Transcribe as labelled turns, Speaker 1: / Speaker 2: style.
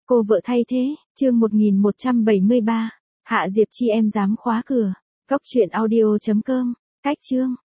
Speaker 1: Cô vợ thay thế, chương 1173. Hạ Diệp Chi em dám khóa cửa. Góc truyện audio.com. Cách chương.